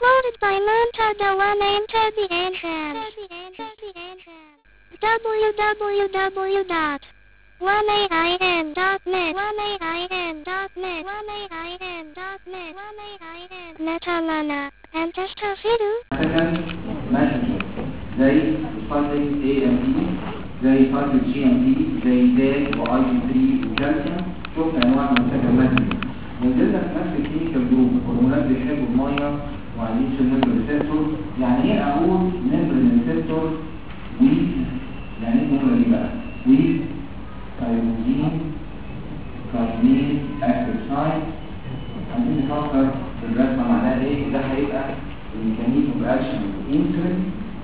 Uploaded by Montada One Enter the Entrance. www.1ain.net Metalana and Testafidu. ماشي زي الفايتنج AMP زي فايتنج GMP زي داك واي 3 وكالسيوم. شفنا انواع من السكرمات. نزلنا في نفس الكيميكال جروب هرمونات بيحبوا الميه وعايزين نمبر ريسبتور. يعني ايه اقول نمبر ريسبتور ويز؟ يعني ايه الجمله دي بقى؟ ويز تايروزين كارمين اكتيف سايت. عايزين نفكر في الرسمه معناها ايه. ده هيبقى الميكانيزم باكشن الانسولين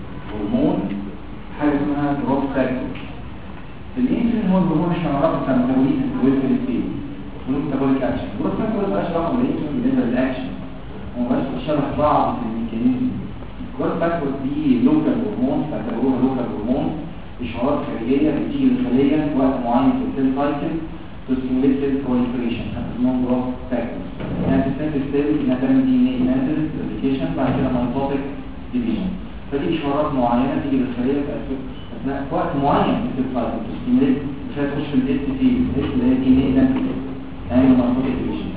هرمون حاجه اسمها جروث فاكتور. الانسولين هو الهرمون اللي هنعرفه بتاع الميتابوليزم والويلفير ستيت والميتابوليك اكشن. جروث فاكتور مالهاش علاقه بالانسولين بالنسبه للاكشن ومالهاش شبه بعض في الميكانيزم. جروث فاكتور دي لوكال هرمون بتعتبروها لوكال هرمون اشارات خارجيه بتيجي للخليه في وقت معين في السيل سايكل to stimulate cell proliferation اسمهم جروث فاكتورز. يعني تستنتج السيل انها تعمل دي ان اي اناليسيس ريبليكيشن بعد كده مايتوتيك ديفيجن. فدي اشارات معينه تيجي للخليه في اثناء وقت معين في السيل سايكل to stimulate عشان تخش في الاس تي الاس اللي هي دي ان اي اناليسيس يعني مايتوتيك ديفيجن.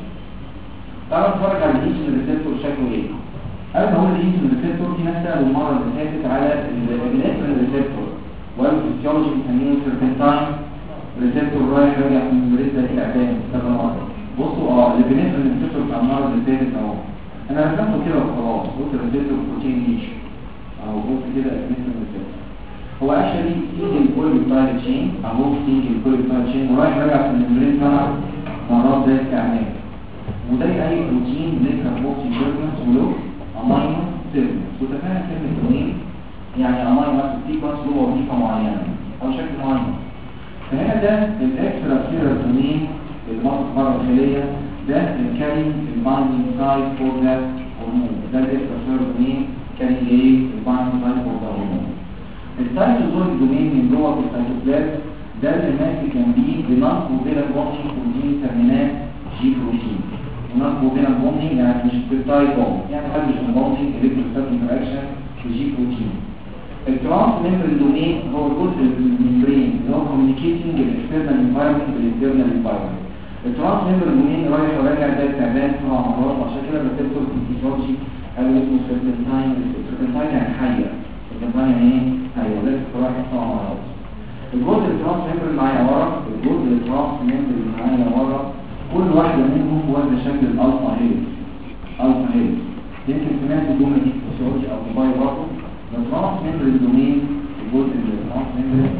تعالوا نتفرج على الانسولين ريسبتور شكله ايه. قبل ما اقول الانسولين ريسبتور في ناس سالوا المره اللي فاتت على الانسولين ريسبتور والفسيولوجي بنسميه سيربنتاين ريسبتور رايح راجع من المريض الاعدام كذا مره. بصوا البنفرين ريسبتور بتاع المره اللي فاتت اهو انا رسمته كده وخلاص. قلت ريسبتور بروتين ليش اهو قلت كده البنفرين ريسبتور هو اكشلي سنجل بوليبيبتايد تشين اهو سنجل بوليبيبتايد تشين ورايح راجع من المريض سبع مرات زي الاعدام. وده اي بروتين بنكتب بوكسي سيركنس ولو امينو سيركنس. وتفاهم كلمه دومين يعني امينو سيكونس له وظيفه معينه او شكل معين. فهنا ده الاكسترا سيلر دومين اللي موجود بره الخليه ده الكاري البايندينج سايت فور ذا هرمون. ده الاكسترا سيلر دومين كاري ايه البايندينج سايت فور ذا هرمون. السايتوزول دومين من جوه في السيتوبلازم ده اللي ماسك جنبيه بنان كوفيلنت بوندنج بروتين ترمينات جي بروتين. بنان كوفيلنت بوندنج يعني مش بيبتايد بوند يعني هيدروجين بوندنج الكتروستاتيك انتراكشن وجي بروتين. الترانس ميمبرين دومين هو الجزء الممبرين اللي هو كوميونيكيتنج الاكسترنال انفايرمنت بالانترنال انفايرمنت. الترانس ميمبرين دومين رايح وراجع زي التعبان سبع مرات عشان كده الريسبتور في الفيزيولوجي قالوا اسمه سيربنتاين. سيربنتاين يعني حيه. سيربنتاين يعني ايه؟ حيه ولازم رايح سبع مرات. الجزء الترانس ميمبرين معايا ورا الجزء الترانس ميمبرين معايا ورا كل واحده منهم واخده شكل الالفا هيلز. الفا هيلز يمكن سمعت الجمله دي في الفيزيولوجي او في بايو برضه. الترانس ميمبرين دومين الجزء اللي الترانس ميمبرين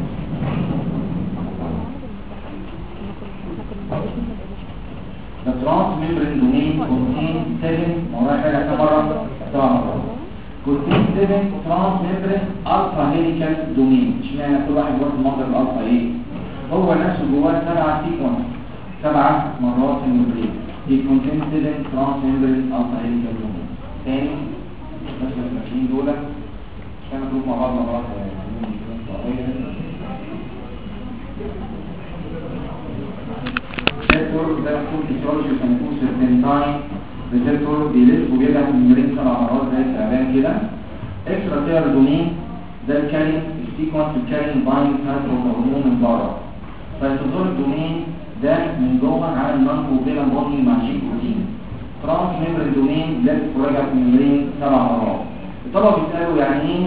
الترانس ميمبرين دومين كونتين 7 ورايح راجع كم مره؟ 7 مرات. كونتين 7 ترانس ميمبرين الفا هيليكال دومين. اشمعنى كل واحد جوه المنظر الالفا ايه؟ هو نفسه جواه 7 سيكونس 7 مرات الميمبرين. دي كونتين 7 ترانس ميمبرين الفا هيليكال دومين. تاني بس الماشيين دول كانوا جروب مع بعض مرات ريسبتور ده يكون فيزيولوجي وسنكون سيربنتاين ريسبتور بيلف وبيرجع من المريض 7 مرات زي التعبان كده. اكسترا سيلر دومين ده الكارين السيكونس الكارين بايند سايت هرمون من بره. فالسيتوزول دومين ده من جوه على النون كوفيلنت بوندنج مع جي بروتين. ترانس ميمبرين دومين لف وراجع من المريض 7 مرات. الطلبه بيسالوا يعني ايه؟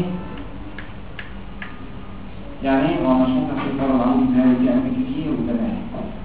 يعني ايه؟ هو مش ممكن تتكرر عنه مثال في اماكن كتير وتمام.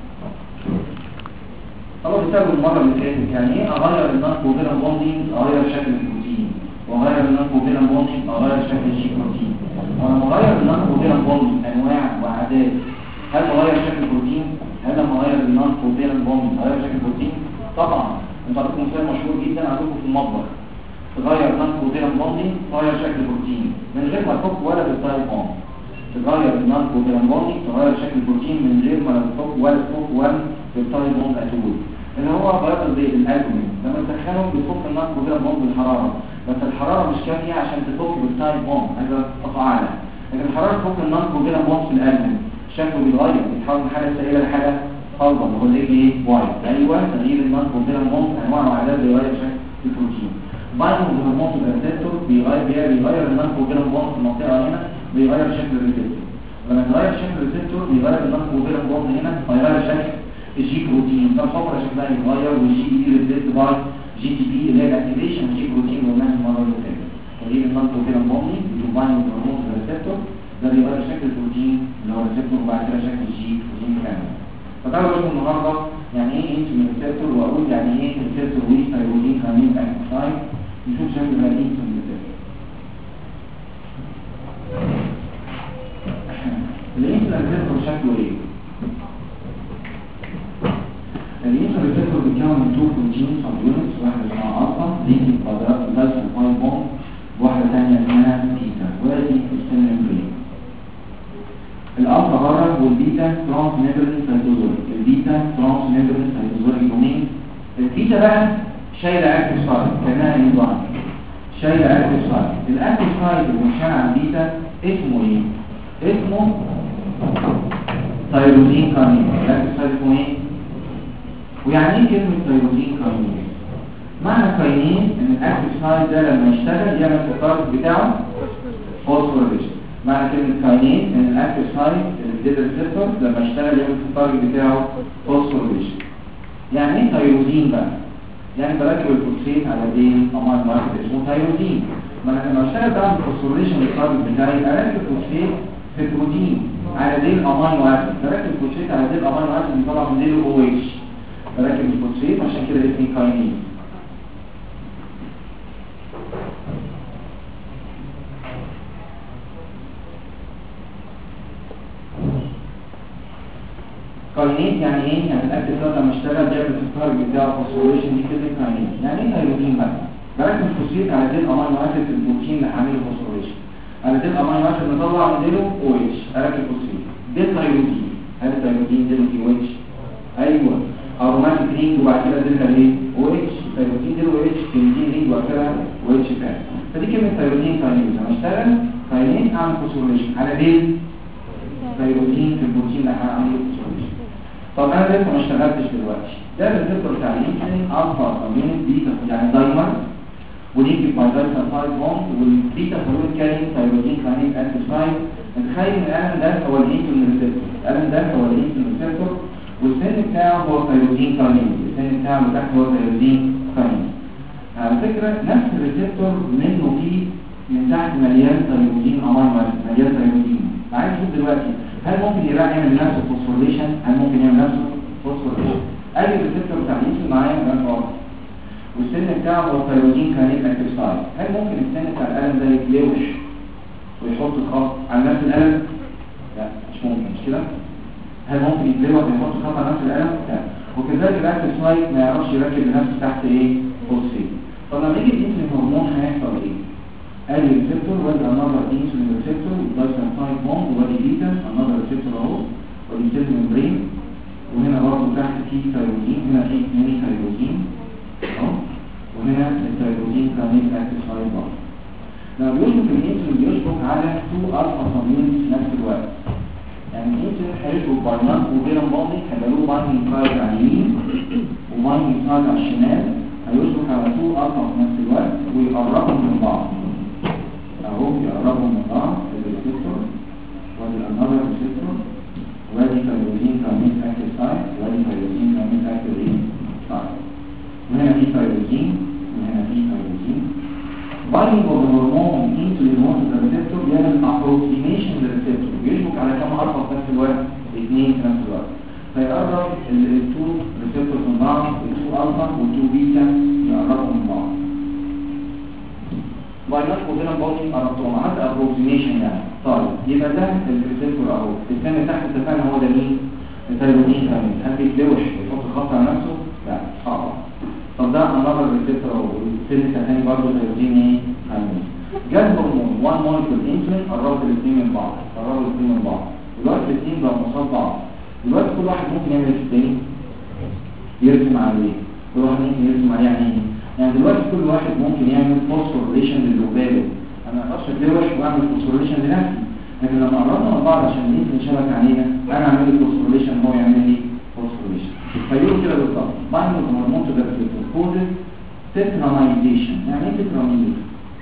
طبعا بسبب المره اللي فاتت يعني ايه اغير النون كوفيلنت بوندنج اغير شكل البروتين واغير النون كوفيلنت بوندنج اغير شكل الجي بروتين. ولما اغير النون كوفيلنت بوندنج انواع واعداد هل اغير شكل البروتين؟ هل لما اغير النون كوفيلنت بوندنج اغير شكل البروتين؟ طبعا. انتوا عندكم مثال مشهور جدا عندكم في المطبخ تغير النون كوفيلنت بوندنج تغير شكل البروتين من غير ما تفك ولا بالتايب بوند. تغير النون كوفيلنت بوندنج تغير شكل البروتين من غير ما تفك ولا تفك ولا بالتايب بوند اتول اللي هو غير زي الالبومين. لما تدخلهم بتفك النون كوفيلنت بوند بالحراره بس الحراره مش كافيه عشان تفك بالتايب بوند هذا قطع اعلى. لكن الحراره تفك النون كوفيلنت بوند في الالبومين شكله بيتغير بيتحول من حاله سائله لحاله صلبه اللي هو الايه وايت. ايوه تغيير النون كوفيلنت بوند انواع واعداد بيغير شكل البروتين. بايندنج هرمون الريسبتور بيغير النون كوفالنت بوند في المنطقه هنا، بيغير شكل الريسبتور. لما يغير شكل الريسبتور بيغير النون كوفالنت بوند هنا، هيغير شكل الجي بروتين. فالحفره شكلها يتغير والجي دي ريبليس باي جي تي بي اللي هي الاكتيفيشن جي بروتين والناس المره اللي فاتت. تغيير النون كوفالنت بوند بايندنج هرمون الريسبتور ده بيغير شكل البروتين اللي هو الريسبتور وبعد كده شكل الجي بروتين كامل. فتعالوا نشوف النهارده يعني ايه انسولين ريسبتور، واقول يعني ايه ريسبتور ويز ثايرويدين هرمون اكتيفايد. نشوف شكل الانسولين ريسبتور. الانسولين ريسبتور شكله ايه؟ الانسولين ريسبتور بيتكون من 2 بروتين سب يونتس، واحده اسمها الفا لينكينج كوادرات دايسلفايد بوند، واحده ثانيه اسمها بيتا ودي السيل ممبرين. الالفا بره والبيتا ترانس ميمبرين سيتوزوريك، البيتا ترانس ميمبرين سيتوزوريك دومين. البيتا بقى شايله اكتيف سايت كانها انزيم، شايله اكتيف سايت. الاكتيف سايت اللي مشان على البيتا اسمه ايه؟ اسمه ثايروزين كاينيز. الاكتيف سايت اسمه ايه؟ ويعني ايه كلمه ثايروزين كاينيز؟ معنى كاينيز ان الاكتيف سايت ده لما يشتغل يعمل في التارجت بتاعه فوسفوريليشن. معنى كلمه كاينيز ان الاكتيف سايت الديد ريسبتور لما يشتغل يعمل في التارجت بتاعه فوسفوريليشن. يعني ايه ثايروزين بقى؟ يعني بركب الفوسفيت على دين امين واحد اسمه ثايروزين. ما انا لما اشتغل بعمل فوسفوريليشن للتارجت بتاعي اركب فوسفيت في البروتين على دين امين واحد، بركب الفوسفيت على دين امين واحد بيطلع من ديله او اتش، بركب الفوسفيت عشان كده اسمه كاينيز. كاينيز يعني ايه؟ يعني الاكتيف سايت لما اشتغل بيعمل في التارجت بتاعه فوسفوريليشن دي كده كاينيز. يعني ايه ثايروزين بقى؟ بركب الفوسفيت على دين امين واحد في البروتين اللي عامله فوسفوريليشن، على دين امين واحد نطلع من ديله او اتش، اركب فوسفيت. ده ثايروزين. هل الثايروزين ديله او اتش؟ ايوه. اروماتيك رينج وبعد كده ديلها ايه؟ او اتش. ثايروزين ديله او اتش، كلمتين رينج وبعد كده او اتش فعلا. فدي كلمه ثايروزين كاينيز. لما اشتغل كاينيز اعمل فوسفوريليشن على دين ثايروزين في البروتين اللي عامله فوسفوريليشن. طب انا لسه ما اشتغلتش دلوقتي. ده الريسبتور بتاع الانسولين الفا كامين بيتا يعني دايمر ولينكد باي دايسلفايد بوند، والبيتا فلويد كارين ثايروزين كاينيز اكتيف سايت. نتخيل ان الالم ده هو الانسولين ريسبتور، الالم ده هو الانسولين ريسبتور والسن بتاعه هو ثايروزين كاينيز، السن بتاعه اللي تحت هو ثايروزين كاينيز. على فكره نفس الريسبتور منه فيه من تحت مليان ثايروزين امين مليان ثايروزين. عايز اشوف دلوقتي هل ممكن يعمل نفسه فوسفوريليشن؟ هل ممكن يعمل نفسه فوسفوريليشن؟ اي ريسبتور بتاع الانسولين معايا كمان واضح، والسن بتاعه هو ثايروزين كاينيز اكتيف سايت. هل ممكن السن بتاع الالم ده يتلوش ويحط خط على نفس الالم؟ لا مش ممكن، مش كده؟ هل ممكن يتلوش ويحط خط على نفس الالم؟ لا. وكذلك الاكتيف سايت ما يعرفش يركب لنفسه تحت ايه؟ فوسفيت. طب لما يجي الانسولين هرمون هيحصل ايه؟ ادي ريسبتور وادي انذر انسولين ريسبتور دايسلفايد بوند وادي بيتا انذر ريسبتور اهو، وادي سيل ممبرين، وهنا برضه تحت في ثايروزين، هنا في اثنين ثايروزين اهو، وهنا الثايروزين كاينيز اكتيف سايت بوند. لما بيشبك الانسولين بيشبك على 2 الفا سبيونتس في نفس الوقت. يعني الانسولين هيشبك باينات وبين بوند هيبقى له بايندنج سايت على اليمين وبايندنج سايت على الشمال، هيشبك على 2 الفا في نفس الوقت ويقربهم من بعض اهو، يقربهم من بعض الريسبتور وادي الانذر ريسبتور وادي ثايروزين كاينيز اكتيف سايت وادي ثايروزين كاينيز اكتيف سايت، وهنا في ثايروزين وهنا في ثايروزين. بايندنج اوف هرمون انسولين هرمون ريسبتور بيعمل ابروكسيميشن للريسبتور، بيشبك على كام الفا في نفس الوقت؟ 2 في نفس الوقت، فيقرب ال2 ريسبتورز من بعض، ال2 الفا وال2 بيتا يقربوا من بعض. باينات وبين بودي ارقام عملت ابروكسيميشن يعني. طيب يبقى ده الريسبتور اهو، الثاني تحت اتفقنا هو ده مين؟ الثايروزين كاينيز. هل بيتلوش ويحط خط على نفسه؟ لا صعب. طب ده انذر ريسبتور اهو، الثاني الثاني برضه ثايروزين ايه؟ كاينيز. جاب هرمون 1 مولكيول انسولين قربوا الاثنين من بعض، قربوا الاثنين من بعض، دلوقتي الاثنين بقوا قصاد بعض. دلوقتي كل واحد ممكن يعمل في الثاني يرسم عليه، كل واحد ممكن يرسم عليه يعني دلوقتي كل واحد ممكن يعمل فوسفوريليشن للي قباله. انا ما اقدرش اتلوش واعمل فوسفوريليشن لنفسي، لكن لما قربنا من بعض عشان الانسولين شبك علينا انا اعمل لي فوسفوريليشن هو يعمل لي فوسفوريليشن. فيقولوا كده بالظبط بايندنج هرمون تو ذا ريسبتور كوزز تتراميزيشن. يعني ايه تتراميز؟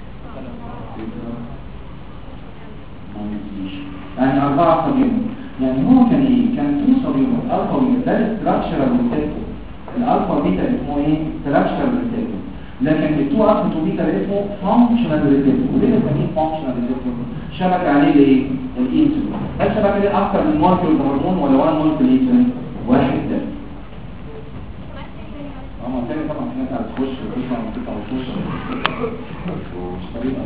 يعني 4 صابيون. يعني هو كان ايه؟ كان 2 صابيون الفا وبيتا، ده الاستراكشرال ريسبتور. الالفا وبيتا اسمه ايه؟ استراكشرال ريسبتور. لكن ال2 الفا 2 بيتا اسمه فانكشنال ريسبتور. وليه بنسميه فانكشنال ريسبتور؟ شبك عليه ايه؟ الانسولين. هل شبك عليه اكتر من مولكيول هرمون ولا 1 مولكيول انسولين؟ واحد ده. تاني طبعا في ناس هتخش وتسمع وتطلع وتخش مش طريقه.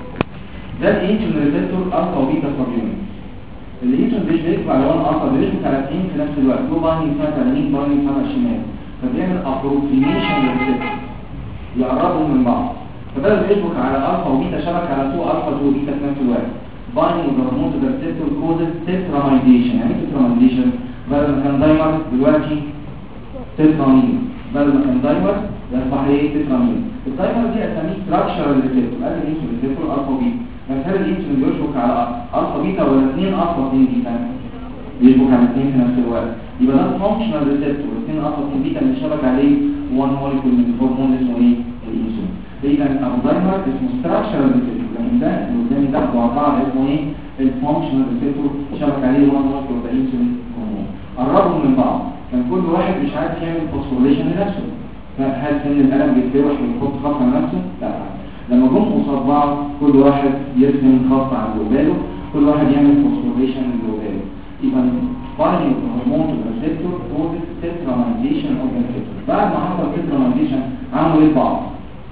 ده الانسولين ريسبتور الفا وبيتا صابيون. الانسولين مش بيطلع على 1 الفا، بيشبك على 2 في نفس الوقت. له بايندينج سايت على اليمين، بايندينج سايت على الشمال، فبيعمل ابروكسيميشن للريسبتور، يقربهم من بعض. فبدل يشبك على الفا وبيتا شبك على 2 الفا 2 بيتا في نفس الوقت. بايندينج هرمون ريسبتور كوزز تتراميزيشن. يعني ايه تتراميزيشن؟ بدل ما كان دايمر دلوقتي تتراميز، بدل ما كان دايمر يصبح ايه؟ تتراميز. الدايمر دي اسميه ستراكشرال ريسبتور. قال الانسولين ريسبتور الفا وبيتا. بس هل الانسولين بيشبك على الفا بيتا ولا 2 الفا 2 بيتا؟ بيشبك على 2 في نفس الوقت. يبقى ده فانكشنال ريسبتور. 2 الفا 2 بيتا اللي شبك عليه 1 مولكيول من الهرمون اسمه ايه؟ الانسولين. اذا الدايمر اسمه ستراكشرال ريسبتور، لكن ده اللي قدامي ده مع بعض اسمه ايه؟ الفانكشنال ريسبتور، شبك عليه 1 مولكيول من الانسولين هرمون. قربوا من بعض. كان كل واحد مش عارف يعمل فوسفوريليشن لنفسه. هل سن القلم بيتفتح ويحط خط على نفسه؟ لا. لما جم قصاد بعض كل واحد يرسم خط على اللي قباله، كل واحد يعمل فوسفوريليشن اللي قباله. يبقى بايندينج هرمون ريسبتور كوزز تتراميزيشن اوف ريسبتور. بعد ما حصل تتراميزيشن عملوا ايه بعض؟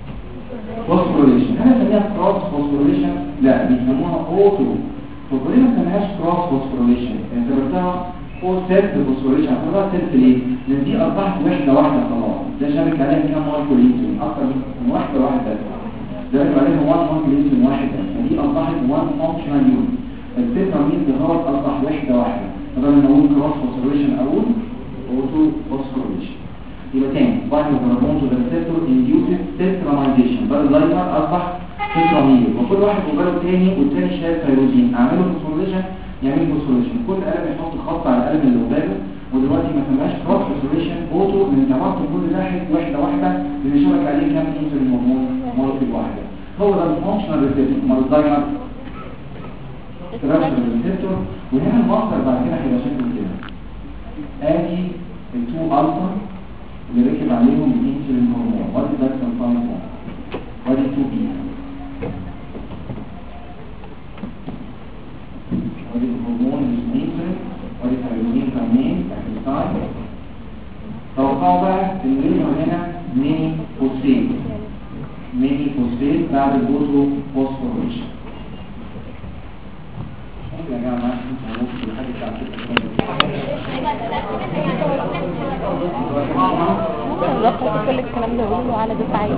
فوسفوريليشن. هل نسميها كروس فوسفوريليشن؟ لا، بيسموها اوتو. طب ليه ما سميهاش كروس فوسفوريليشن؟ انت قلتها هو سيلف فوسفوريليشن. هتقولها سيلف ليه؟ لان دي اصبحت وحده واحده خلاص. ده شابك عليها كام مولكيول انسولين؟ اكتر من واحده بس. ده شابك عليها 1 مولكيول انسولين واحد بس. فدي اصبحت 1 فانكشنال يونت. التترامين ده هو اصبح وحده واحده. فده لما نقول كروس فوسفوريليشن اقول اوتو فوسفوريليشن. يبقى تاني بايندينج هرمون ريسبتور انديوسز تتراميزيشن. بدل اللايمر اصبح تترامين، وكل واحد وباله تاني والتاني شايل تايروزين. اعمله فوسفوريليشن يعمل فوسفوريليشن. كل قلم يحط خط على القلم اللي قباله. ودلوقتي ما سماش كروس فوسفوريليشن اوتو من تمرت كل واحد واحده اللي شبك عليه كام انسولين هرمون؟ مولكيول واحده. هو ده الفانكشنال ريسبتور. امال الدايمر ستراكشرال ريسبتور. وهنا المصدر بعد كده هيبقى شكله كده. ادي ال2 الفا اللي ركب عليهم الانسولين هرمون، وادي داكسون 5 وادي 2 بيتا، وادي الهرمون الانسولين، وادي التايروزين كمان تحت السايد. توقعوا بقى ان يظهر هنا ميني فوسفيت بعد الاوتو فوسفوريليشن. يا جماعه ممكن حاجه بتاعت ممكن نلخص كل الكلام ده ونقوله على دفعين.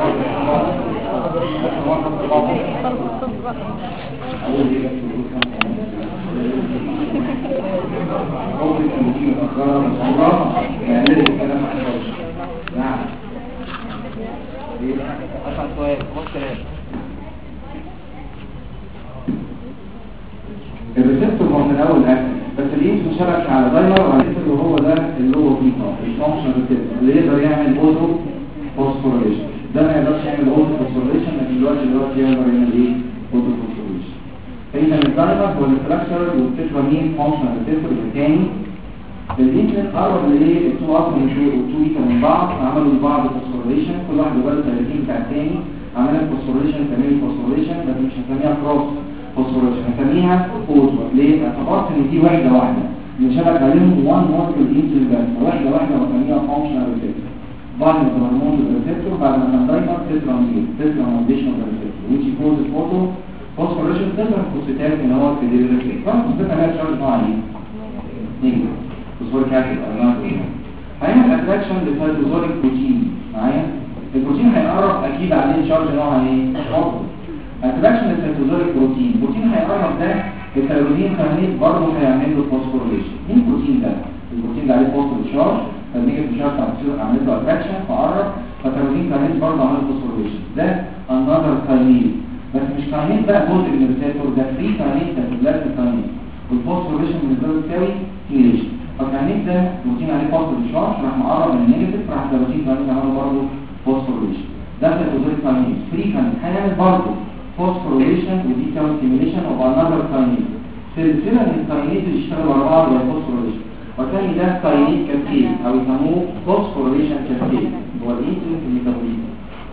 الريسبتور هو من الاول اكتف، بس الانسولين شبك على دايمر والريسبتور هو ده اللي هو بيتا الفانكشن ريسبتور اللي يقدر يعمل اوتو فوسفوريليشن. ده ما يقدرش يعمل اوتو فوسفوريليشن، لكن دلوقتي يقدر يعمل ايه؟ اوتو فوسفوريليشن. فاذا الدايمر هو الاستراكشر والتترامين فانكشن ريسبتور الثاني. الانسولين قرب لايه؟ التو اصلا والتو بيتا من بعض، عملوا لبعض فوسفوريليشن. كل واحد وبال 30 بتاع الثاني عملت فوسفوريليشن. تعمل فوسفوريليشن بس مش هنسميها كروس فوسفوريليشن، هنسميها اوتو. ليه؟ اعتبرت ان دي واحده اللي شبك عليهم 1 مولكيول انسولين بس، واحده وسميها فانكشنال ريسبتور. بعد الهرمون ريسبتور بعد ما كان دايمر تتراميزيشن ريسبتور which causes photo phosphorylation. تقدر فوسفاتات ان هو في الريسبتور. فالفوسفات عليها تشارج نوعين نيجاتيف فوسفوريك اسيد او نيتروجين. هيعمل اتراكشن للسيتوزوليك بروتين. معايا البروتين هيقرب اكيد عليه تشارج نوع ايه؟ اتراكشن للسيتوزوليك بروتين. البروتين هيقرب ده التايروزين كانيت برضه هيعمل له فوسفوريليشن. مين البروتين ده؟ البروتين ده عليه فوسفور تشارج، فالنيجاتيف تشارج عملت له اتراكشن فقرب، فالتايروزين كانيت برضه عمل فوسفوريليشن. ده انذر كاينيز، بس مش كاينيز بقى جزء من الريسبتور، ده فري كاينيز كاتبلات كاينيز، والفوسفوريليشن بالنسبه له تساوي كيليشن. فالكاينيز ده بروتين عليه فوسفور تشارج راح مقرب من النيجاتيف، راح التايروزين كانيت عمل برضه فوسفوريليشن. ده سيتوزوليك كاينيز. فريكانت هنعمل برضه فوسفوريليشن ودي كام ستيميليشن اوف انذر كاينيز. سلسله من الكاينيز اللي يشتغلوا ورا بعض والفوسفوريليشن، وثاني ده كاينيز كاسكيد او يسموه فوسفوريليشن كاسكيد. هو الانسولين في الميتابوليزم.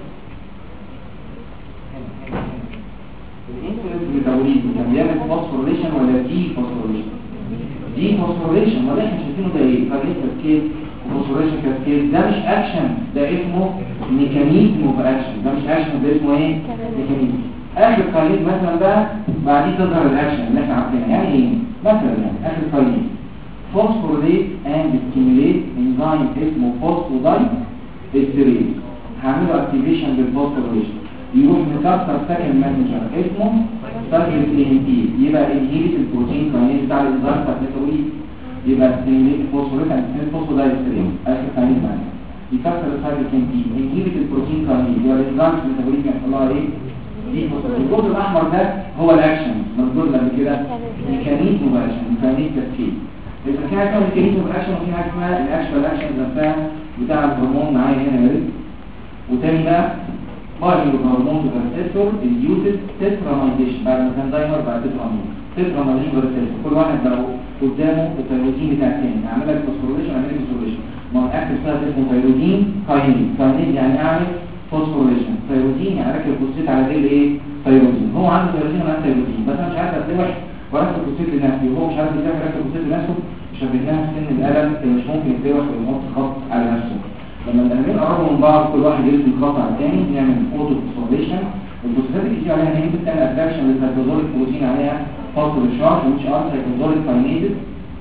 الانسولين في الميتابوليزم كان بيعمل فوسفوريليشن ولا دي فوسفوريليشن؟ دي فوسفوريليشن. وده احنا شايفينه ده ايه؟ كاينيز كاسكيد وفوسفوريليشن كاسكيد. ده مش اكشن، ده اسمه ميكانيزم اوف اكشن. ده مش اكشن، ده اسمه ايه؟ ميكانيزم. اخر كاينيز مثلا ده بعديه تظهر الاكشن اللي احنا عارفينها. يعني ايه؟ مثلا يعني اخر كاينيز فوسفوريليت اند ستيميليت انزيم اسمه فوسفوداي استريز. هعمله اكتيفيشن بالفوسفوريليشن، يروح مكسر سكند ماسنجر اسمه سايكليك اي ام تي، يبقى انهيبيت البروتين كاينيز بتاع الانزيم بتاع الميتابوليزم، يبقى ستيميليت فوسفوريليت اند ستيميليت فوسفوداي استريز. اخر كاينيز معانا يكسر السايكليك اي ام تي، انهيبيت البروتين كاينيز، يبقى الانزيم في الميتابوليزم يحصل لها ايه؟ الجزء الاحمر ده هو الاكشن مذكور قبل كده، ميكانيزم اكشن، ميكانيزم تفكير. اذا كان كان ميكانيزم اكشن وفي حاجه اسمها الاكشوال اكشن نفسها بتاع الهرمون معايا هنا يا ريت. وتاني ده باينج هرمون ريسبتور انديوسد تتراميديشن، بعد ما كان دايمر بعد تتراميديشن ريسبتور، كل واحد لو قدامه التيروزين بتاع الثاني اعمل لك فوسفوريليشن اعمل لك فوسفوريليشن. ما هو الاكتف بتاع اسمه تيروزين كاينيز. كاينيز يعني اعمل فوسفوريليشن، تيروزين يعني ركب فوسفيت على ديل ايه؟ تيروزين. هو عنده تيروزين وانا تيروزين، بس انا مش عارف اتلوح وركب فوسفيت لنفسي، وهو مش عارف ازاي يركب فوسفيت لنفسه. شبهناها في سن الالم اللي مش ممكن يتلوح ويحط خط على نفسه. لما الالمين قربوا من بعض كل واحد يرسم خط على الثاني نعمل اوتو فوسفوريليشن. الفوسفات اللي كتير عليها نيجي بتعمل اتراكشن للسيتوزوليك بروتين عليها فاصل الشارج ومش ار سيتوزوليك كاينيز.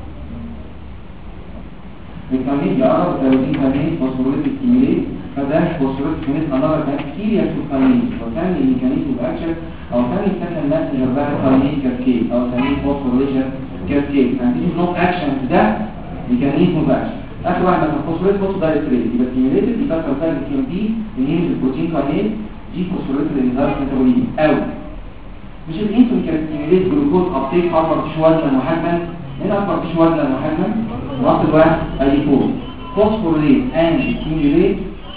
الكاينيز يقرب تيروزين كاينيز فوسفوريليت ستيميليت، فده فوسفوريليت ستيميليت انذر بكتيريا في الكاينيز، وثاني ميكانيزم اكشن او ثاني سكند ماسنجر بقى كاينيز كاسكيد او ثاني فوسفوريليشن كاسكيد. عندي نو اكشن ده ميكانيزم اكشن. اخر واحد مثلا فوسفوريليت فوسفودايستريز يبقى ستيميليتد يكسر سايكل كي ام بي ينهي البروتين كاينيز دي فوسفوريليت الانزيم ميتابوليزم. او مش الانسولين كان ستيميليت جلوكوز ابتيك اكبر تشويه وزنا وحجما. هنا اكبر تشويه وزنا وحجما نقط الواحد اديبوز. فوسفوريليت اند ستيميليت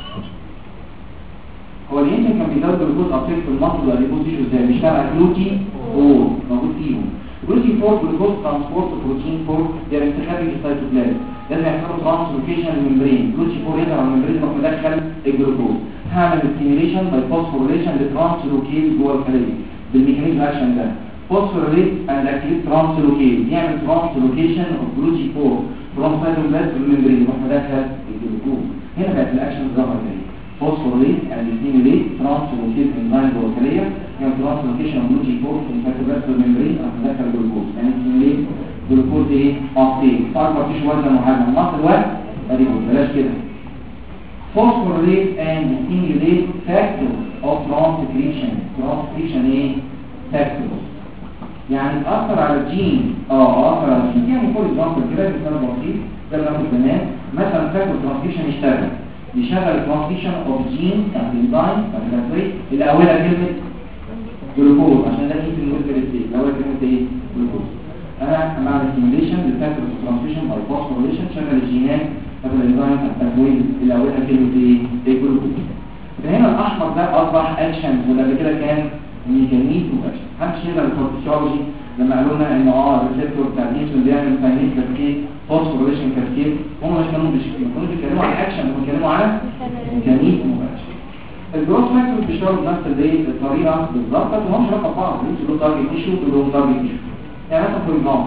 هو الانسولين كان بيزود جلوكوز ابتيك في المصل والاديبوز تيشو ازاي؟ بيشتغل على جلوتي 4 موجود فيهم. جلوتي 4 جلوكوز ترانسبورت بروتين 4 ده استخراج السيتوبلازم، لازم يحصل ترانسلوكيشن للممبرين. جلوتي 4 يظهر على الممبرين يروح مدخل الجلوكوز. هعمل ستيميليشن باي فوسفوريليشن لترانسلوكيز جوه الخليه بالميكانيزم اكشن ده. فوسفوريليت اند اكتيف ترانسلوكيز يعمل ترانسلوكيشن اوف جلوتي 4 فروم سيتوبلازم للممبرين يروح مدخل الجلوكوز. هنا بقت الاكشن ظهر تاني. فوسفوريليت اند ستيميليت ترانسلوكيز انزيم جوه الخليه يعمل ترانسلوكيشن اوف جلوتي 4 فروم سيتوبلازم للممبرين يروح مدخل الجلوكوز. يعني ستيميليت جلوكوز ايه؟ ابتيك. اكبر تشويه وزن معين نقط الوقت ادي بلاش كده. phosphorylate and stimulate factors of transcription. transcription ايه؟ factors يعني تأثر على الجين. أثر على الجين. يعني فور اكزامبل كده مثال بسيط ده اللي ناخد زمان. مثلا فاكتور ترانسكريبشن يشتغل ترانسكريبشن اوف جين بتاع الانزيم اللي اولها كلمه جلوكوز عشان ده اسم المولكيولر ستيت اللي اولها كلمه ايه؟ جلوكوز. انا بعمل ستيميوليشن للفاكتور ترانسكريبشن باي فوسفوريليشن شغل الجينات مثل الانزيم التكوين اللي اولها كلمه ايه؟ جلوكوز. فهنا الاحمر ده اصبح اكشن وده قبل كده كان ميكانيزم اكشن. محدش يقدر الفسيولوجي لما قالوا لنا ان الريسبتور بتاع الانسولين بيعمل كاينيز كاسكيد فوسفوريليشن كاسكيد هم مش كانوا بيتكلموا عن اكشن، هم بيتكلموا على ميكانيزم اكشن. الجروث فاكتورز بيشتغلوا بنفس الطريقه بالظبط بس هم مش رقم بعض. له تارجت تيشو ولهم تارجت تيشو. يعني مثلا فور اكزامبل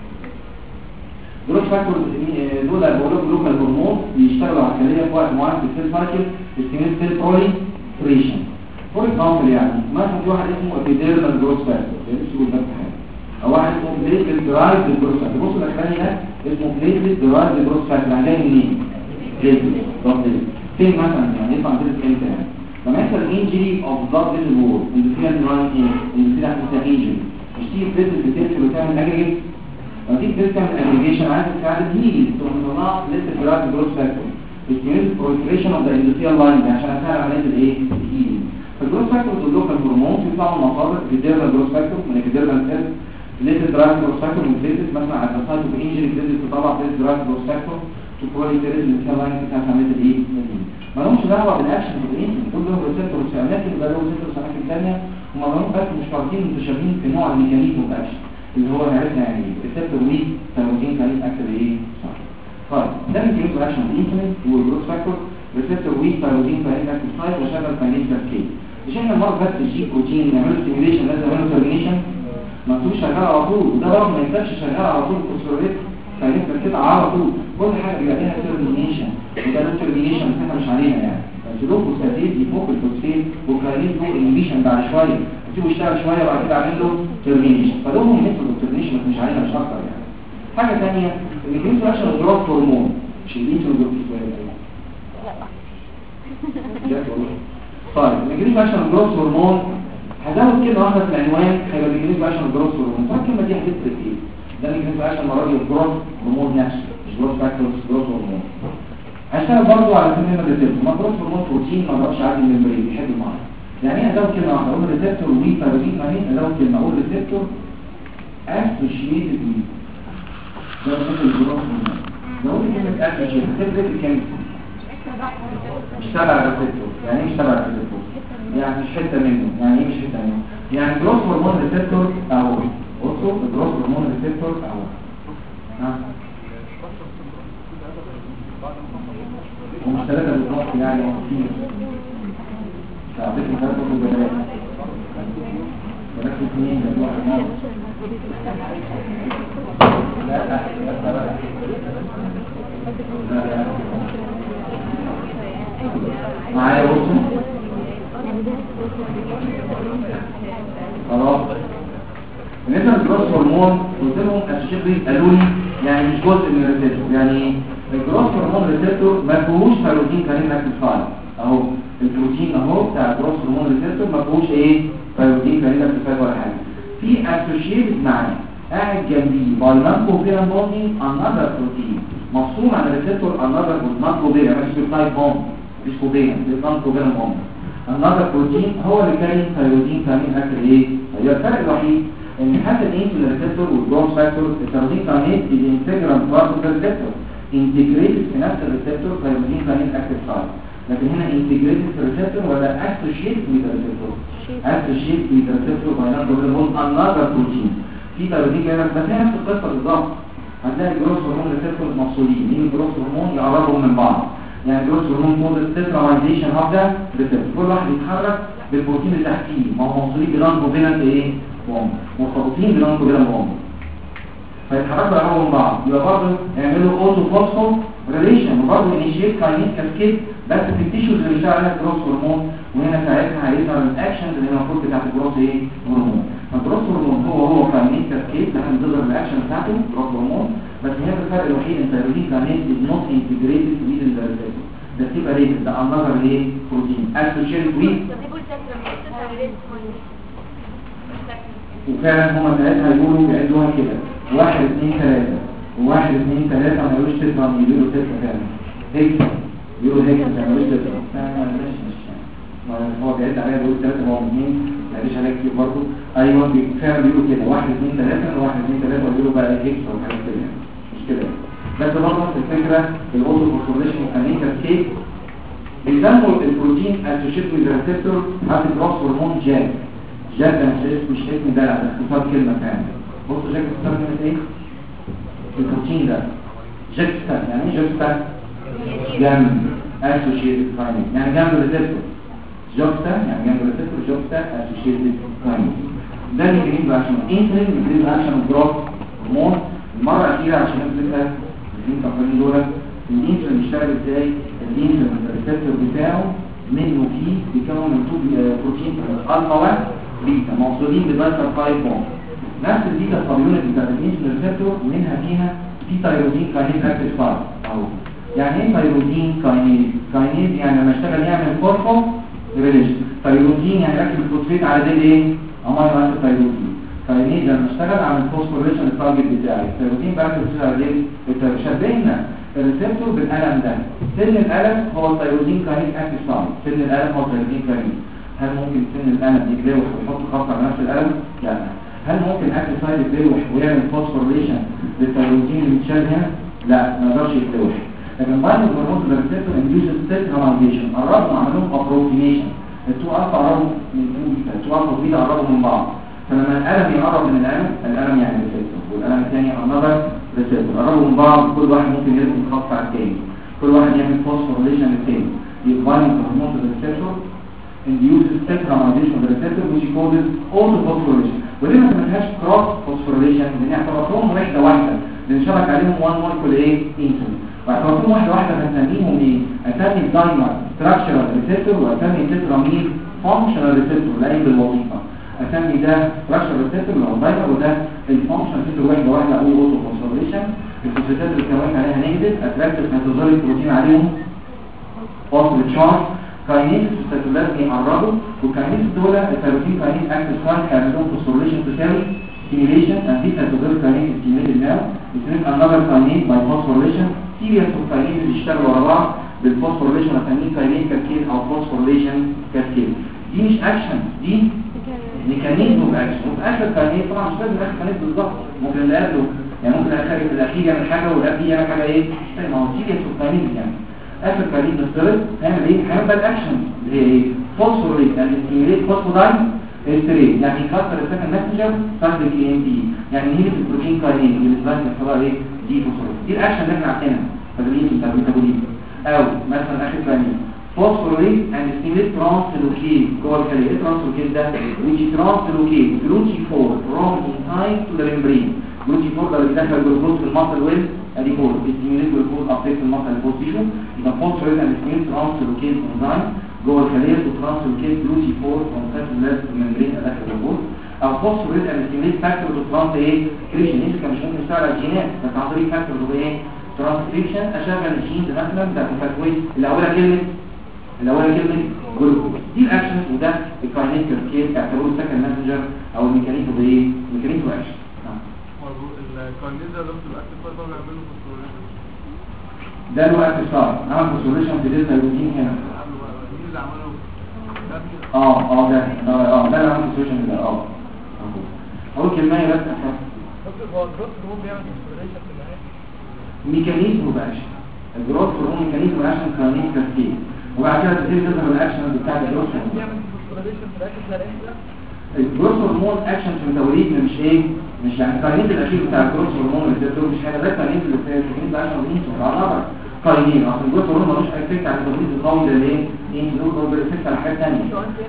جروث فاكتورز دول بقول لكم لوكال هرمون بيشتغلوا على الخليه في وقت معين في السيل سايكل بيستمر سيل بروليفريشن. فور اكزامبل يعني مثلا في واحد اسمه ابيديرمال جروث فاكتور ده او واحد اسمه بليتلت درايف جروث فاكتور. بصوا الاخراني ده اسمه بليتلت درايف جروث فاكتور. يعني جاي منين؟ بليتلت ضغط فين مثلا يعني يطلع بليتلت امتى يعني لما يحصل انجري اوف ضغط الوول اندوثيليال نيورون اندوثيليال انجري مش تيجي بليتلت بتنشل وتعمل اجريجيت لما تيجي تعمل اجريجيشن عايز تساعد الهيل تقوم مطلع بليتلت درايف جروث فاكتور بتعمل proliferation of the endothelial lining عشان اسهل عمليه الايه؟ الهيل. فالجروث فاكتورز اللوكال هرمون بيطلعوا من مصادر الديرمال جروث فاكتور من الديرمال سيل ليتل درايف جروث فاكتور من بليتس مثلا على السايت اوف انجري بليتس تطلع بليتس درايف جروث فاكتور سوبراليتيريز اللي فيها لاين بتاعت عمليه الايه؟ ما لهمش دعوه بالاكشن في الانسولين، كل لهم ريسبتورز في اماكن وده له ريسبتورز في اماكن ثانيه، هم لهم بس مشتركين متشابهين في نوع الميكانيزم اوف اكشن اللي هو عرفنا يعني ايه ريسبتور ويك ثايروكين كاين اكتر ايه؟ صح. طيب ده ميكانيزم اكشن الانسولين والجروث فاكتور ريسبتور ويك ثايروكين كاين اكتر سايت وشغل كاينيز كاسكيد. مش احنا المره بس الجي بروتين نعمل ستيميوليشن لازم نعمل ترمينيشن ما تكونش شغال على طول، وده برضه ما ينفعش شغال على طول فوسفوريت كاينيز كاسكيد على طول، كل حاجه بيبقى ليها ترمينيشن وده له ترمينيشن بس احنا مش علينا يعني. له فوسفاتيد يفوق الفوسفين وكاينيز له انيبيشن بعد شويه يسيبه يشتغل شويه وبعد كده اعمل له ترمينيشن، فلهم ميثود الترمينيشن مش علينا مش اكتر يعني. حاجه ثانيه الميكانيزم اكشن الجروث هرمون مش الانسولين جروث طيب الميكانيزم اكشن الجروث هرمون هزود كلمه واحده في العنوان هيبقى الميكانيزم اكشن الجروث هرمون، فالكلمه دي هتفرق ايه؟ ده الميكانيزم اكشن المره دي الجروث هرمون نفسه مش جروث فاكتورز جروث هرمون. هشتغل برضه على سن الريسبتور ما جروث هرمون بروتين ما ضربش عادي من الممبرين بيحب الميه، يعني ايه ازود كلمه واحده اقول ريسبتور وي ثايروكين كاينيز ازود كلمه اقول ريسبتور اسوشيتد وي ده مثل الجروث هرمون لو كلمه اسوشيتد تفرق الكيمستري مش تبع الريسبتور، يعني ايه مش تبع الريسبتور؟ يعني مش حته منه، يعني ايه مش حته منه؟ يعني جروث هرمون ريسبتور اهو بصوا الجروث هرمون ريسبتور اهو ومش ثلاثة بالضبط يعني كتير تعطيكم ثلاثة بالبلاد ولكن اثنين بالواحد نار لا معايا وصل خلاص. بالنسبة للجروث هرمون قلت لهم الشيخ قالوا لي يعني مش جزء من الريسبتور، يعني الجروث هرمون ريسبتور ما فيهوش ثايروكين كاينيز اكتيف سايت اهو البروتين اهو بتاع الجروث هرمون ريسبتور ما فيهوش ايه ثايروكين كاينيز اكتيف سايت ولا حاجه، في اسوشيتد معاه قاعد جنبيه باي نون كوفيرنت بوندينج انذر بروتين مفصول عن الريسبتور انذر نون كوفيرنت مش بالتايب بوند مش كوفيرنت نون كوفيرنت بوند انذر بروتين هو اللي كاين ثايروكين كاينيز اكتيف ايه. هي الفرق الوحيد ان حتى الانسولين ريسبتور والجروث فاكتور الثايروكين كاينيز دي انتجرال بارت اوف الريسبتور انتجريتد في نفس الريسبتور ثايروكين كاينيز اكتيف سايت، لكن هنا انتجريتد في الريسبتور ولا اسوشيتد وذ الريسبتور اسوشيتد وذ الريسبتور باي نون كوفيرنت انذر بروتين في ثايروكين كاينيز بس هي نفس القصه بالظبط. هتلاقي الجروث هرمون ريسبتور مفصولين مين الجروث هرمون يقربهم من بعض، يعني الجروث هرمون كود التترايزيشن اوف ذا ريسبتور كل واحد يتحرك بالبروتين اللي تحتيه ما هو مفصولين بنون كوفيرنت ايه بوند مرتبطين بنون كوفيرنت بوند فيتحركوا يقربوا من بعض يبقى برضه يعملوا اوتو فوسفو ريليشن وبرضه انيشيت كاينيز كاسكيد بس في التيشوز اللي بيشتغل عليها الجروث هرمون، وهنا ساعتها هيظهر الاكشنز اللي المفروض بتاعت الجروث ايه هرمون. فالجروث هرمون هو كاينيز كاسكيد لحد تظهر الاكشن بتاعته جروث هرمون، بس هنا الفرق الوحيد ان الثايروكين كاينيز از نوت انتجريتد ويز الريسبتور ده تبقى ريتد ده انذر ايه بروتين اسوشيتد ويز وفعلا هما ثلاثة هيقولوا بيعدوها كده 1 2 3 و1 2 3 ما يقولوش تسعة بيقولوا 6 فعلا هيك بيقولوا هيك ما يقولوش 9 ما هو بيعد عليها بيقول 3 هو 2 ما يعدش عليها كتير برضه ايوه فعلا بيقولوا كده 1 2 3 و1 2 3 ويقولوا بقى هيك او حاجه كده مش كده بس برضه الفكره الاوتو فوسفوريليشن ميكانيك كيك بيسموا البروتين اسوشيتد وذ ريسبتور هذا الجروث هرمون جاك جاك مش اسم ده على اختصار كلمه ثانيه. بصوا جاك اختصار كلمه ايه البروتين ده جاكستا يعني ايه جاكستا جنب اسوشيتد كاينيز يعني جنب الريسبتور جاكستا يعني جنب الريسبتور جاكستا اسوشيتد كاينيز ده اللي بيجيب عشان انسولين بيجيب عشان الجروث هرمون. المره الاخيره عشان نفكر التقارير دول الانسولين بيشتغل ازاي. الانسولين الريسبتور بتاعه منه فيه بيكون من تو بروتين الفا 1 بيتا موصولين بدايتر 5 بوند نفس البيتا الصابيونت بتاعت الانسولين ريسبتور منها فيها في تايروزين كاينيز اكتيف سايت اهو. يعني ايه تايروزين كاينيز؟ كاينيز يعني لما اشتغل يعمل فورفو ريليشن. تايروزين يعني ركب الفوسفيت على دي ايه امينو اسيد تايروزين. كاينيز لما اشتغل عمل فوسفوريليشن التارجت بتاعي. التايروزين بقى بيشتغل على دي شبهنا الريسبتور بالقلم ده. سن القلم هو التايروزين كاينيز اكتيف سايت. سن القلم هو التايروزين كاينيز. هل ممكن سن القلم يتلوح ويحط خط على نفس القلم؟ لا. هل ممكن اكتيف سايت يتلوح ويعمل فوسفوريليشن للتايروزين اللي بيتشال هنا؟ لا ما يقدرش يتلوح. لكن بايند هرمون ريسبتور انديوسز سينكرونايزيشن، قربوا عملوا ابروكسيميشن، التو الفا قربوا من التو الفا وبيتا قربوا من بعض، فلما القلم يقرب من القلم يعني ريسبتور، والقلم الثاني انذر ريسبتور، قربوا من بعض، كل واحد ممكن يرسم خط على الثاني، كل واحد يعمل فوسفوريليشن للثاني، يبقى بايند هرمون ريسبتور induces synchronization of the receptor which causes autophosphorylation. وليه ما سميتهاش cross phosphorylation؟ لان اعتبرتهم واحده لان شبك عليهم 1 molecule ايه انسولين، واعتبرتهم واحده هنسميهم ايه؟ اسمي الدايمر structural receptor واسمي التترامين functional receptor لاقي بالوظيفه، اسمي ده structural receptor اللي هو الدايمر، وده الفانكشنال receptor واحده او autophosphorylation. الفوسفاتات اللي كونت عليها نيجاتيف اتراكتيف ميتازوليك بروتين عليهم positive charge، كاينيز السيتولات بيقربوا، والكاينيز دول الثيروكين كاينيز اكتف سايت هيعملوا فوسفوريليشن تساوي ستيميليشن اند دي سيتولات كاينيز ستيميليتد ناو بتميك انذر كاينيز باي فوسفوريليشن، سيريس اوف كاينيز بيشتغلوا ورا بعض بالفوسفوريليشن اسميه كاينيز كاسكيد او فوسفوريليشن كاسكيد. دي مش اكشن، دي ميكانيزم اوف اكشن. وفي اخر كاينيز طبعا مش لازم اخر كاينيز بالظبط، ممكن اللي قبله يعني ممكن الاخير يعمل حاجه والقبل يعمل حاجه ايه؟ ما هو سيريس اوف كاينيز يعني اخر كلمه نفترض هنعمل ايه؟ هنعمل بقى الاكشن اللي هي ايه؟ فوسفوريليت يعني ستيميليت فوسفودايل استريت، يعني يكسر السكند ماسنجر بتاعت الاي ام بي، يعني هي البروتين كاينين اللي بتبان يحصلها ايه؟ دي فوسفوريليت. دي الاكشن اللي احنا عارفينها فاكرين بتاع الميتابوليزم. او مثلا اخر كلمه فوسفوريليت اند ستيميليت ترانسلوكيز جوه الخليه، ايه ترانسلوكيز ده؟ ويجي ترانسلوكيز جلوتي 4 روم انزايم تو ذا ميمبرين. جلوتي 4 ده اللي بيدخل جلوكوز في المصل ويل ادي بول ستيميليت جلوكوز ابتيك في المصل البوزيشن، يبقى فوسفوريليت اند ستيميليت ترانسلوكيز انزايم جوه الخليه وترانسلوكيز جلوتي 4 كونتاكت الناس الممبرين داخل الجلوكوز، او فوسفوريليت اند ستيميليت فاكتور ترانس ايه؟ كريشن. انت مش ممكن تشتغل على الجينات بس عن طريق فاكتور ايه؟ ترانسكريبشن. اشغل الجينز مثلا ده كونتاكويت اللي اولها كلمه جلوكوز. دي الاكشن وده الكاينيز كاسكيد اعتبروه السكند ماسنجر او الميكانيزم بايه؟ ميكانيزم اكشن. الكاينيز ده لو الاكتيف فايبر بيعمل له فوسفوريليشن، ده له اكتيف فايبر عمل فوسفوريليشن في دلتا البروتين هنا. اللي عمله ده اللي عمل فوسفوريليشن ده. اول كلمه بس هو الجروث هرمون بيعمل فوسفوريليشن في النهايه. ميكانيزم باكشن الجروث هرمون ميكانيزم باكشن كاينيز كاسكيد، وبعد كده تبتدي تظهر الاكشن بتاع الجروث هرمون. بيعمل فوسفوريليشن في الاخر تلاقي الجروث هرمون اكشن في الميتابوليزم مش ايه؟ مش يعني الكاينيز الاخير بتاع الجروث هرمون ريسبتور مش حاجه، ده الكاينيز اللي بتاع الكاينيز عشان ينشط على نظر كاينين. اصل الجروث هرمون ملوش افكت على الميتابوليزم قوي زي الايه؟ انسولين هو بيرفكت على حاجات ثانيه.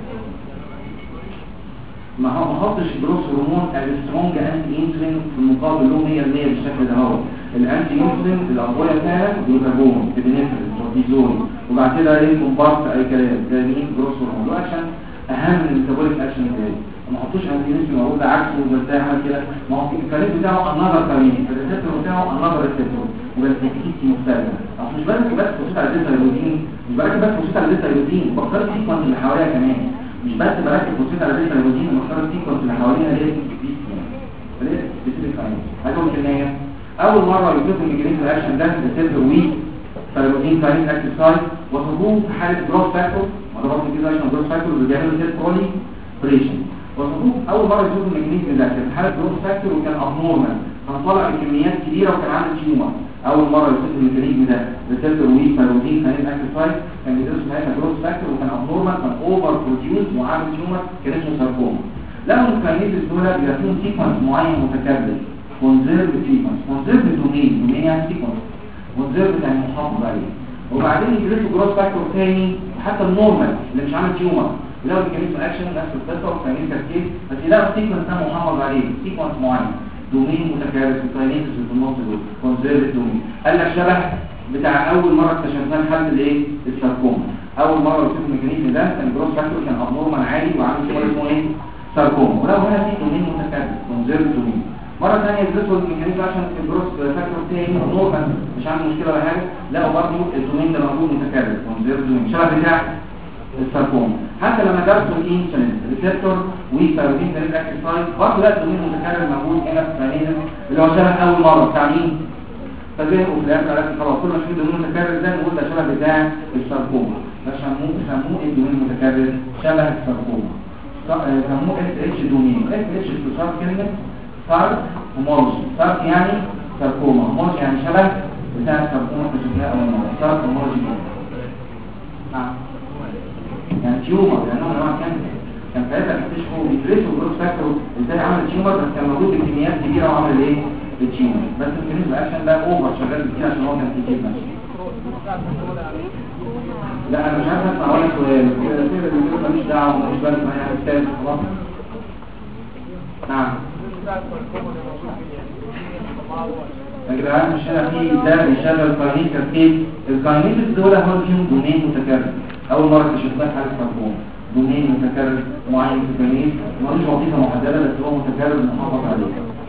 ما حطش الجروث هرمون از سترونج انتي انسولين في المقابل له 100% بالشكل ده. هو الانتي انسولين الاقويه فعلا جلوكاجون ابنفرين كورتيزون وبعد كده ايه كومبارت اي كلام ده مين جروث هرمون له اكشن اهم من الميتابوليك اكشن ازاي. ما حطوش انتي انسولين موجود عكسه وده عمل كده. ما هو الكلام بتاعه انذر كارين الريسبتور بتاعه انذر ريسبتور وبالتكتيك مختلفه. اصل مش بس بصيت على الدلتا البروتين، مش بركب بس بصيت على الدلتا البروتين بختار السيكونس اللي حواليها كمان، مش بس بركب بصيت على الدلتا البروتين بختار السيكونس اللي حواليها ليه سبيسيفيك كاين. هاجي في النهايه اول مره يوصف الميكانيزم الاكشن ده ريسبتور ويك فالبروتين كاين اكتيف سايت وصفوه في حاله جروث فاكتور وده برضه كده عشان جروث فاكتور اللي بيعمل سيل برولي بريشن. وصفوه اول مره يوصف الميكانيزم ده في حاله جروث فاكتور وكان ابنورمال كان طالع بكميات كبيره وكان عامل تيومر. اول مره يوصف الميكانيزم ده ريسبتور ويك فالبروتين كاين اكتيف سايت كان بيدرس ساعتها جروث فاكتور وكان ابنورمال كان اوفر بروديوس وعامل تيومر كان اسمه ساركوما. لقوا الكاينيز دول بيبقى فيهم سيكونس معين متكرر كونزيرف سيكونس كونزيرف دومين يعني سيكونس كونزيرف يعني محافظ عليه. وبعدين يدرسوا جروث فاكتور ثاني حتى النورمال اللي مش عامل تيومر يلاقوا الميكانيزم اكشن نفس القصه وكاينيز كاسكيد بس يلاقوا السيكونس ده محافظ عليه سيكونس معين دومين متكرر في الكاينيز في النص دول كونزيرف دومين. قال لك شبه بتاع اول مره اكتشفناه حل الايه؟ الساركوما. اول مره وصف الميكانيزم ده كان جروث فاكتور كان ابنورمال عالي وعامل شويه اسمه ايه؟ ساركوما. ولو هنا في دومين متكرر كونزيرف دومين. مره ثانيه يدرسوا الميكانيزم عشان الجروث فاكتور تاني نورمال مش عامل مشكله ولا حاجه، لقوا برضه الدومين ده موجود متكرر كونزيرف دومين شبه بتاع الساركوما. حتى لما درسوا الانسولين ريسبتور وفايروتين كانت اكتيف سايت برضه لقوا الدومين المتكرر موجود هنا في الميكانيزم اللي هو شبه اول مره بتاع مين؟ فزهقوا في الاخر قالت خلاص كل ما نشوف الدومين المتكرر ده نقول ده شبه بتاع الساركوما. فسموه الدومين المتكرر شبه الساركوما. سموه اتش دومين. اتش اختصار كلمه سارك ومولج. سارك يعني ساركوما، مولج يعني شبه بتاع السرطان اكتشفناه اول مره اشتغل في المرض الجديد. نعم يعني تيومر لانه نوع كان ساعتها اكتشفوا بيدرسوا الجروث فاكتور ازاي عمل تيومر، بس كان موجود بكميات كبيره وعمل ايه التيومر، بس الميكانيزم اكشن ده اوفر شغال كتير عشان هو كان كتير بس. لا انا مش عارف اسمع ولا سؤال كده بيقولوا ماليش دعوه وماليش بالك معايا استاذ خلاص. نعم يا جدعان مش هنا في ده بيشغل كاينيز كاسكيد. الكاينيز دول هو فيهم دومين متكرر، اول مره اكتشفناه في حاله سرطان دومين متكرر معين في الكاينيز ملوش وظيفه محدده بس هو متكرر محافظ عليه.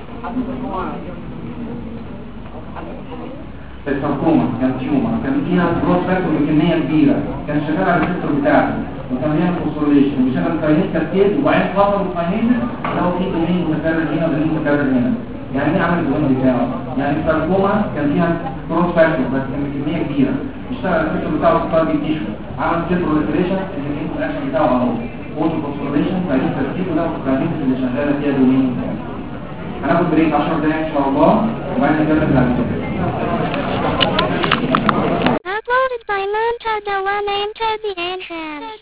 السرطومة كان تيومر كان فيها بروت فاكتور بكمية كبيرة، كان شغال على السيستم بتاعته وكان بيعمل فوسفوريليشن وبيشغل كاينيز كاسكيد وبعدين فصل الكاينيز لو في دومين متكرر هنا ودومين متكرر هنا. يعني ايه عمل الدومين بتاعه؟ يعني السرطومة كان فيها بروت فاكتور بس كان بكمية كبيرة، اشتغل على السيستم بتاعه في التارجت تيشو، عمل سيل بروليفريشن الميكانيزم الاكشن بتاعه اهو اوتو فوسفوريليشن كاينيز كاسكيد وده الكاينيز اللي شغالة فيها دومين بتاعه. هناخد بريك 10 دقايق ان شاء الله وبعدين نكمل بعد كده. Uploaded by Monta Dewan and Tabby Abrams.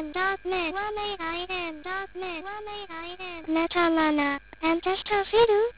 www.1aim.net Netamana and Testafidu